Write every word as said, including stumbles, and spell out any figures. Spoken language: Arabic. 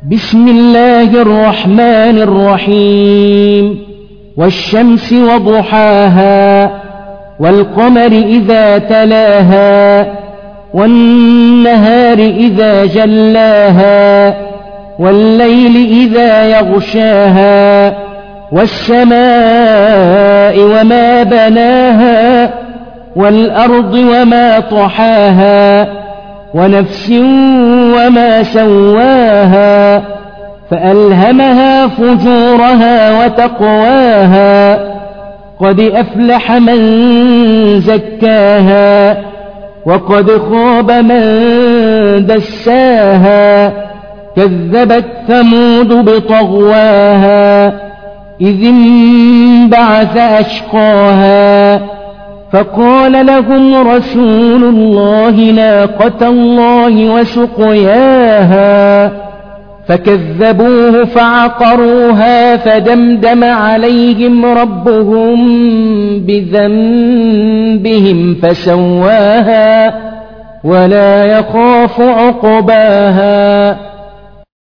بسم الله الرحمن الرحيم والشمس وضحاها والقمر إذا تلاها والنهار إذا جلاها والليل إذا يغشاها والسماء وما بناها والأرض وما طحاها ونفس وما سواها فألهمها فجورها وتقواها قد أفلح من زكاها وقد خاب من دساها كذبت ثمود بطغواها إذ انبعث أشقاها فقال لهم رسول الله ناقة الله وسقياها فكذبوه فعقروها فدمدم عليهم ربهم بذنبهم فسواها ولا يخاف عقباها.